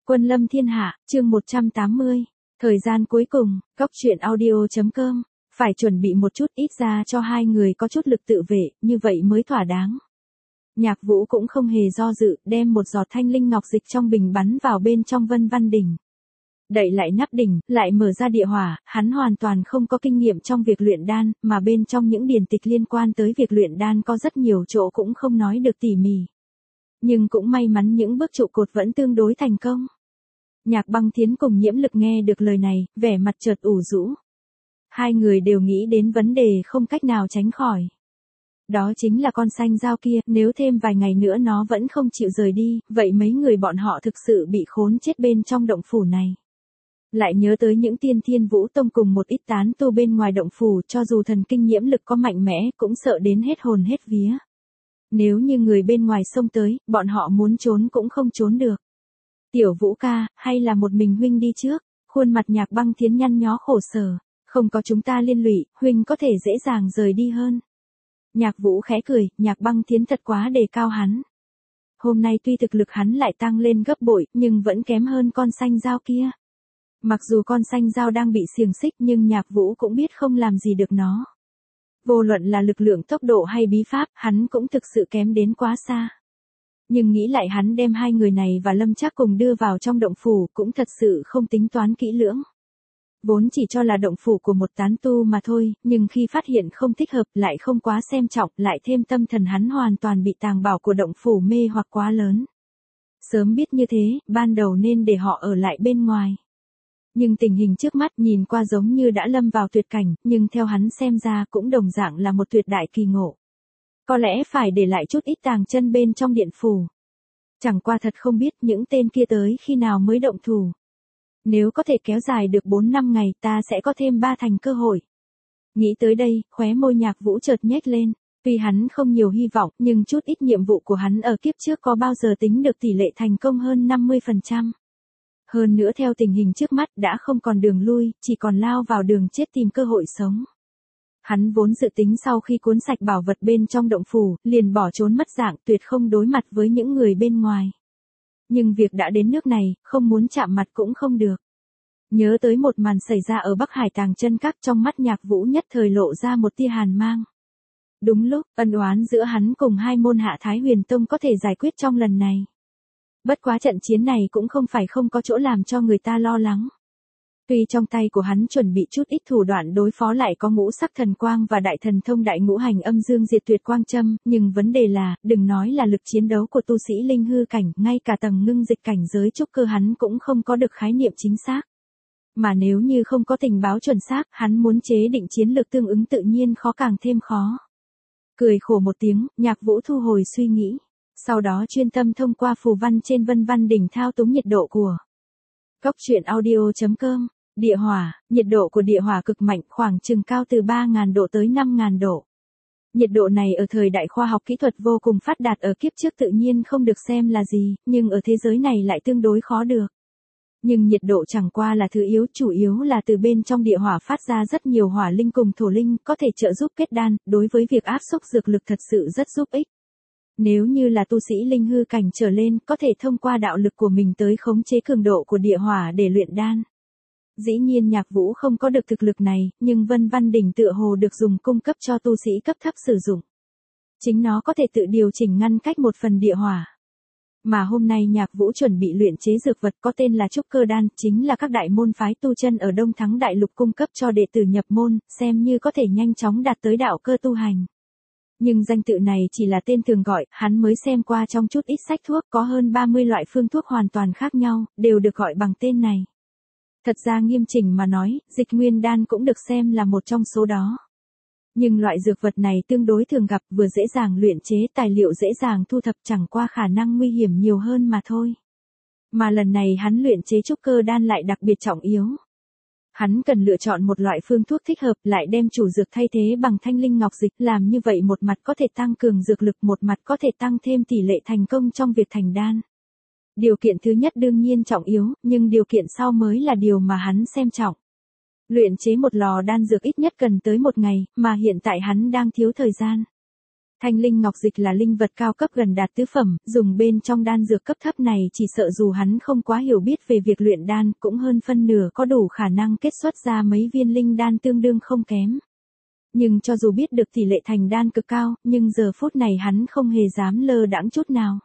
Quân lâm thiên hạ, chương 180. Thời gian cuối cùng, góc truyện audio.com. Phải chuẩn bị một chút ít ra cho hai người có chút lực tự vệ, như vậy mới thỏa đáng. Nhạc Vũ cũng không hề do dự, đem một giọt thanh linh ngọc dịch trong bình bắn vào bên trong Vân Văn đỉnh. Đậy lại nắp đỉnh, lại mở ra địa hỏa, hắn hoàn toàn không có kinh nghiệm trong việc luyện đan, mà bên trong những điển tịch liên quan tới việc luyện đan có rất nhiều chỗ cũng không nói được tỉ mỉ. Nhưng cũng may mắn những bước trụ cột vẫn tương đối thành công. Nhạc Băng Thiến cùng Nhiễm Lực nghe được lời này, vẻ mặt chợt ủ rũ. Hai người đều nghĩ đến vấn đề không cách nào tránh khỏi. Đó chính là con xanh dao kia, nếu thêm vài ngày nữa nó vẫn không chịu rời đi, vậy mấy người bọn họ thực sự bị khốn chết bên trong động phủ này. Lại nhớ tới những tiên Thiên Vũ Tông cùng một ít tán tu bên ngoài động phủ, cho dù thần kinh Nhiễm Lực có mạnh mẽ cũng sợ đến hết hồn hết vía. Nếu như người bên ngoài xông tới, bọn họ muốn trốn cũng không trốn được. Tiểu Vũ ca, hay là một mình huynh đi trước? Khuôn mặt Nhạc Băng Thiến nhăn nhó khổ sở. Không có chúng ta liên lụy, huynh có thể dễ dàng rời đi hơn. Nhạc Vũ khẽ cười, Nhạc Băng Thiến thật quá đề cao hắn. Hôm nay tuy thực lực hắn lại tăng lên gấp bội, nhưng vẫn kém hơn con xanh dao kia. Mặc dù con xanh dao đang bị xiềng xích nhưng Nhạc Vũ cũng biết không làm gì được nó. Vô luận là lực lượng tốc độ hay bí pháp, hắn cũng thực sự kém đến quá xa. Nhưng nghĩ lại hắn đem hai người này và Lâm Trác cùng đưa vào trong động phủ cũng thật sự không tính toán kỹ lưỡng. Vốn chỉ cho là động phủ của một tán tu mà thôi, nhưng khi phát hiện không thích hợp lại không quá xem trọng, lại thêm tâm thần hắn hoàn toàn bị tàng bảo của động phủ mê hoặc quá lớn. Sớm biết như thế, ban đầu nên để họ ở lại bên ngoài. Nhưng tình hình trước mắt nhìn qua giống như đã lâm vào tuyệt cảnh, nhưng theo hắn xem ra cũng đồng dạng là một tuyệt đại kỳ ngộ. Có lẽ phải để lại chút ít tàng chân bên trong điện phủ. Chẳng qua thật không biết những tên kia tới khi nào mới động thủ. Nếu có thể kéo dài được 4-5 ngày ta sẽ có thêm 3 thành cơ hội. Nghĩ tới đây, khóe môi Nhạc Vũ chợt nhếch lên. Tuy hắn không nhiều hy vọng nhưng chút ít nhiệm vụ của hắn ở kiếp trước có bao giờ tính được tỷ lệ thành công hơn 50%. Hơn nữa theo tình hình trước mắt đã không còn đường lui, chỉ còn lao vào đường chết tìm cơ hội sống. Hắn vốn dự tính sau khi cuốn sạch bảo vật bên trong động phủ, liền bỏ trốn mất dạng, tuyệt không đối mặt với những người bên ngoài. Nhưng việc đã đến nước này, không muốn chạm mặt cũng không được. Nhớ tới một màn xảy ra ở Bắc Hải Tàng Chân Các, trong mắt Nhạc Vũ nhất thời lộ ra một tia hàn mang. Đúng lúc, ân oán giữa hắn cùng hai môn hạ Thái Huyền Tông có thể giải quyết trong lần này. Bất quá trận chiến này cũng không phải không có chỗ làm cho người ta lo lắng. Tuy trong tay của hắn chuẩn bị chút ít thủ đoạn đối phó lại có ngũ sắc thần quang và đại thần thông đại ngũ hành âm dương diệt tuyệt quang châm, nhưng vấn đề là, đừng nói là lực chiến đấu của tu sĩ linh hư cảnh, ngay cả tầng ngưng dịch cảnh giới trúc cơ hắn cũng không có được khái niệm chính xác. Mà nếu như không có tình báo chuẩn xác, hắn muốn chế định chiến lược tương ứng tự nhiên khó càng thêm khó. Cười khổ một tiếng, Nhạc Vũ thu hồi suy nghĩ. Sau đó chuyên tâm thông qua phù văn trên Vân Văn đỉnh thao túng nhiệt độ của góc truyện audio.com. Địa hỏa, nhiệt độ của địa hỏa cực mạnh, khoảng chừng cao từ 3.000 độ tới 5.000 độ. Nhiệt độ này ở thời đại khoa học kỹ thuật vô cùng phát đạt ở kiếp trước tự nhiên không được xem là gì, nhưng ở thế giới này lại tương đối khó được. Nhưng nhiệt độ chẳng qua là thứ yếu, chủ yếu là từ bên trong địa hỏa phát ra rất nhiều hỏa linh cùng thổ linh, có thể trợ giúp kết đan, đối với việc áp xúc dược lực thật sự rất giúp ích. Nếu như là tu sĩ linh hư cảnh trở lên, có thể thông qua đạo lực của mình tới khống chế cường độ của địa hỏa để luyện đan. Dĩ nhiên Nhạc Vũ không có được thực lực này, nhưng Vân Văn đỉnh tựa hồ được dùng cung cấp cho tu sĩ cấp thấp sử dụng. Chính nó có thể tự điều chỉnh ngăn cách một phần địa hỏa. Mà hôm nay Nhạc Vũ chuẩn bị luyện chế dược vật có tên là trúc cơ đan, chính là các đại môn phái tu chân ở Đông Thắng Đại Lục cung cấp cho đệ tử nhập môn, xem như có thể nhanh chóng đạt tới đạo cơ tu hành. Nhưng danh tự này chỉ là tên thường gọi, hắn mới xem qua trong chút ít sách thuốc, có hơn 30 loại phương thuốc hoàn toàn khác nhau, đều được gọi bằng tên này. Thật ra nghiêm chỉnh mà nói, dịch nguyên đan cũng được xem là một trong số đó. Nhưng loại dược vật này tương đối thường gặp, vừa dễ dàng luyện chế, tài liệu dễ dàng thu thập, chẳng qua khả năng nguy hiểm nhiều hơn mà thôi. Mà lần này hắn luyện chế trúc cơ đan lại đặc biệt trọng yếu. Hắn cần lựa chọn một loại phương thuốc thích hợp, lại đem chủ dược thay thế bằng thanh linh ngọc dịch, làm như vậy một mặt có thể tăng cường dược lực, một mặt có thể tăng thêm tỷ lệ thành công trong việc thành đan. Điều kiện thứ nhất đương nhiên trọng yếu, nhưng điều kiện sau mới là điều mà hắn xem trọng. Luyện chế một lò đan dược ít nhất cần tới 1 ngày, mà hiện tại hắn đang thiếu thời gian. Thanh linh ngọc dịch là linh vật cao cấp gần đạt tứ phẩm, dùng bên trong đan dược cấp thấp này chỉ sợ dù hắn không quá hiểu biết về việc luyện đan, cũng hơn phân nửa có đủ khả năng kết xuất ra mấy viên linh đan tương đương không kém. Nhưng cho dù biết được tỷ lệ thành đan cực cao, nhưng giờ phút này hắn không hề dám lơ đãng chút nào.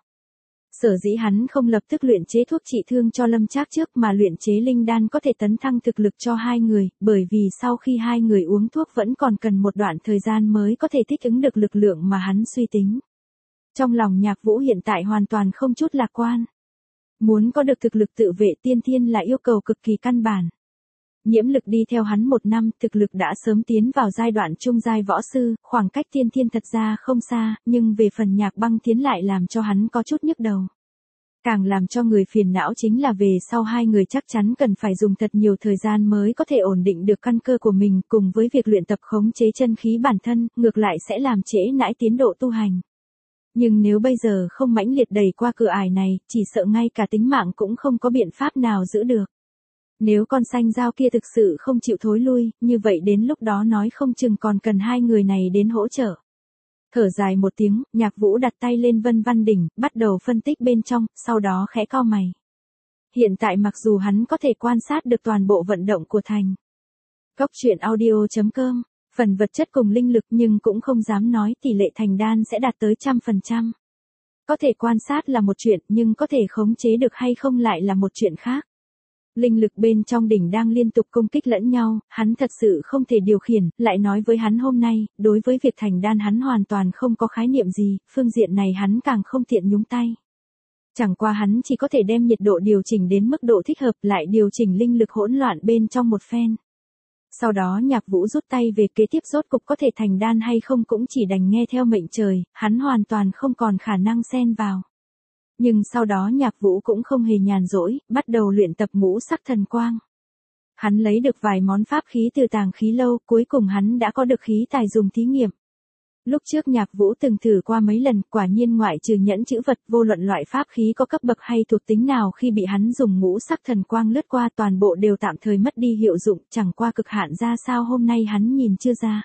Sở dĩ hắn không lập tức luyện chế thuốc trị thương cho Lâm Trác trước mà luyện chế linh đan có thể tấn thăng thực lực cho hai người, bởi vì sau khi hai người uống thuốc vẫn còn cần một đoạn thời gian mới có thể thích ứng được lực lượng mà hắn suy tính. Trong lòng Nhạc Vũ hiện tại hoàn toàn không chút lạc quan. Muốn có được thực lực tự vệ tiên thiên là yêu cầu cực kỳ căn bản. Nhiễm Lực đi theo hắn 1 năm, thực lực đã sớm tiến vào giai đoạn trung giai võ sư, khoảng cách tiên thiên thật ra không xa, nhưng về phần Nhạc Băng Tiến lại làm cho hắn có chút nhức đầu. Càng làm cho người phiền não chính là về sau hai người chắc chắn cần phải dùng thật nhiều thời gian mới có thể ổn định được căn cơ của mình, cùng với việc luyện tập khống chế chân khí bản thân, ngược lại sẽ làm trễ nải tiến độ tu hành. Nhưng nếu bây giờ không mãnh liệt đẩy qua cửa ải này, chỉ sợ ngay cả tính mạng cũng không có biện pháp nào giữ được. Nếu con xanh dao kia thực sự không chịu thối lui, như vậy đến lúc đó nói không chừng còn cần hai người này đến hỗ trợ. Thở dài một tiếng, Nhạc Vũ đặt tay lên Vân Văn Đỉnh, bắt đầu phân tích bên trong, sau đó khẽ cau mày. Hiện tại mặc dù hắn có thể quan sát được toàn bộ vận động của thành Góc Truyện Audio.com, phần vật chất cùng linh lực, nhưng cũng không dám nói tỷ lệ thành đan sẽ đạt tới 100%. Có thể quan sát là một chuyện, nhưng có thể khống chế được hay không lại là một chuyện khác. Linh lực bên trong đỉnh đang liên tục công kích lẫn nhau, hắn thật sự không thể điều khiển, lại nói với hắn hôm nay, đối với việc thành đan hắn hoàn toàn không có khái niệm gì, phương diện này hắn càng không tiện nhúng tay. Chẳng qua hắn chỉ có thể đem nhiệt độ điều chỉnh đến mức độ thích hợp, lại điều chỉnh linh lực hỗn loạn bên trong một phen. Sau đó Nhạc Vũ rút tay về, kế tiếp rốt cục có thể thành đan hay không cũng chỉ đành nghe theo mệnh trời, hắn hoàn toàn không còn khả năng xen vào. Nhưng sau đó Nhạc Vũ cũng không hề nhàn rỗi, bắt đầu luyện tập ngũ sắc thần quang. Hắn lấy được vài món pháp khí từ tàng khí lâu, cuối cùng hắn đã có được khí tài dùng thí nghiệm. Lúc trước Nhạc Vũ từng thử qua mấy lần, quả nhiên ngoại trừ nhẫn chữ vật, vô luận loại pháp khí có cấp bậc hay thuộc tính nào khi bị hắn dùng ngũ sắc thần quang lướt qua toàn bộ đều tạm thời mất đi hiệu dụng, chẳng qua cực hạn ra sao hôm nay hắn nhìn chưa ra.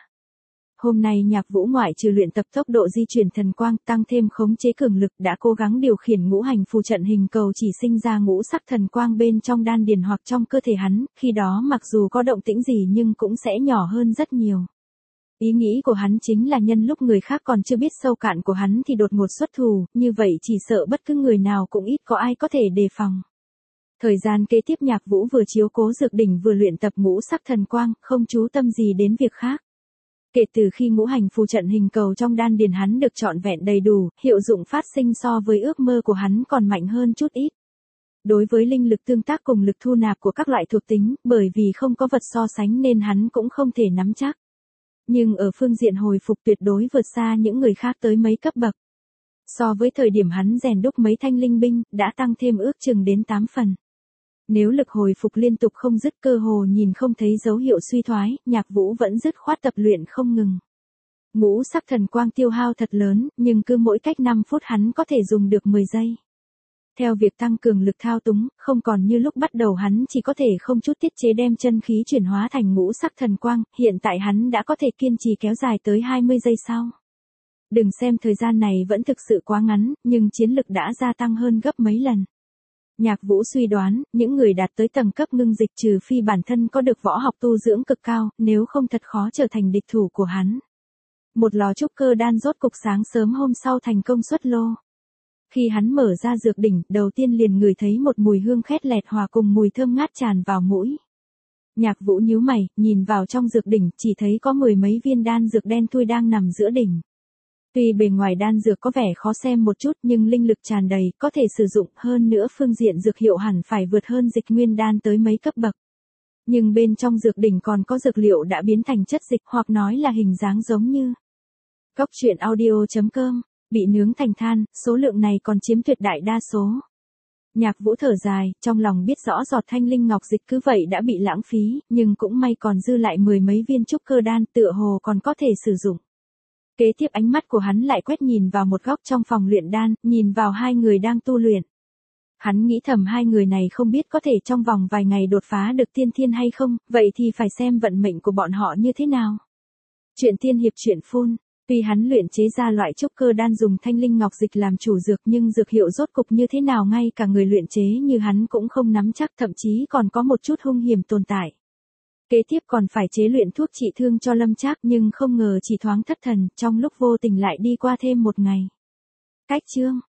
Hôm nay Nhạc Vũ ngoại trừ luyện tập tốc độ di chuyển thần quang, tăng thêm khống chế cường lực, đã cố gắng điều khiển ngũ hành phù trận hình cầu chỉ sinh ra ngũ sắc thần quang bên trong đan điền hoặc trong cơ thể hắn, khi đó mặc dù có động tĩnh gì nhưng cũng sẽ nhỏ hơn rất nhiều. Ý nghĩ của hắn chính là nhân lúc người khác còn chưa biết sâu cạn của hắn thì đột ngột xuất thủ, như vậy chỉ sợ bất cứ người nào cũng ít có ai có thể đề phòng. Thời gian kế tiếp Nhạc Vũ vừa chiếu cố dược đỉnh vừa luyện tập ngũ sắc thần quang, không chú tâm gì đến việc khác. Kể từ khi ngũ hành phù trận hình cầu trong đan điền hắn được trọn vẹn đầy đủ, hiệu dụng phát sinh so với ước mơ của hắn còn mạnh hơn chút ít. Đối với linh lực tương tác cùng lực thu nạp của các loại thuộc tính, bởi vì không có vật so sánh nên hắn cũng không thể nắm chắc. Nhưng ở phương diện hồi phục tuyệt đối vượt xa những người khác tới mấy cấp bậc. So với thời điểm hắn rèn đúc mấy thanh linh binh, đã tăng thêm ước chừng đến 8 phần. Nếu lực hồi phục liên tục không dứt, cơ hồ nhìn không thấy dấu hiệu suy thoái, Nhạc Vũ vẫn dứt khoát tập luyện không ngừng. Ngũ sắc thần quang tiêu hao thật lớn, nhưng cứ mỗi cách 5 phút hắn có thể dùng được 10 giây. Theo việc tăng cường lực thao túng, không còn như lúc bắt đầu hắn chỉ có thể không chút tiết chế đem chân khí chuyển hóa thành ngũ sắc thần quang, hiện tại hắn đã có thể kiên trì kéo dài tới 20 giây sau. Đừng xem thời gian này vẫn thực sự quá ngắn, nhưng chiến lực đã gia tăng hơn gấp mấy lần. Nhạc Vũ suy đoán, những người đạt tới tầng cấp ngưng dịch trừ phi bản thân có được võ học tu dưỡng cực cao, nếu không thật khó trở thành địch thủ của hắn. Một lò trúc cơ đan rốt cục sáng sớm hôm sau thành công xuất lô. Khi hắn mở ra dược đỉnh, đầu tiên liền ngửi thấy một mùi hương khét lẹt hòa cùng mùi thơm ngát tràn vào mũi. Nhạc Vũ nhíu mày, nhìn vào trong dược đỉnh, chỉ thấy có 10 mấy viên đan dược đen thui đang nằm giữa đỉnh. Tuy bề ngoài đan dược có vẻ khó xem một chút nhưng linh lực tràn đầy, có thể sử dụng, hơn nữa phương diện dược hiệu hẳn phải vượt hơn dịch nguyên đan tới mấy cấp bậc. Nhưng bên trong dược đỉnh còn có dược liệu đã biến thành chất dịch, hoặc nói là hình dáng giống như Góc Truyện Audio.com, bị nướng thành than, số lượng này còn chiếm tuyệt đại đa số. Nhạc Vũ thở dài, trong lòng biết rõ giọt thanh linh ngọc dịch cứ vậy đã bị lãng phí, nhưng cũng may còn dư lại 10 mấy viên trúc cơ đan, tựa hồ còn có thể sử dụng. Kế tiếp ánh mắt của hắn lại quét nhìn vào một góc trong phòng luyện đan, nhìn vào hai người đang tu luyện. Hắn nghĩ thầm hai người này không biết có thể trong vòng vài ngày đột phá được tiên thiên hay không, vậy thì phải xem vận mệnh của bọn họ như thế nào. Chuyện tiên hiệp truyện phun Tuy hắn luyện chế ra loại trúc cơ đan dùng thanh linh ngọc dịch làm chủ dược nhưng dược hiệu rốt cục như thế nào ngay cả người luyện chế như hắn cũng không nắm chắc, thậm chí còn có một chút hung hiểm tồn tại. Kế tiếp còn phải chế luyện thuốc trị thương cho Lâm Trác nhưng không ngờ chỉ thoáng thất thần, trong lúc vô tình lại đi qua thêm một ngày. Cách chương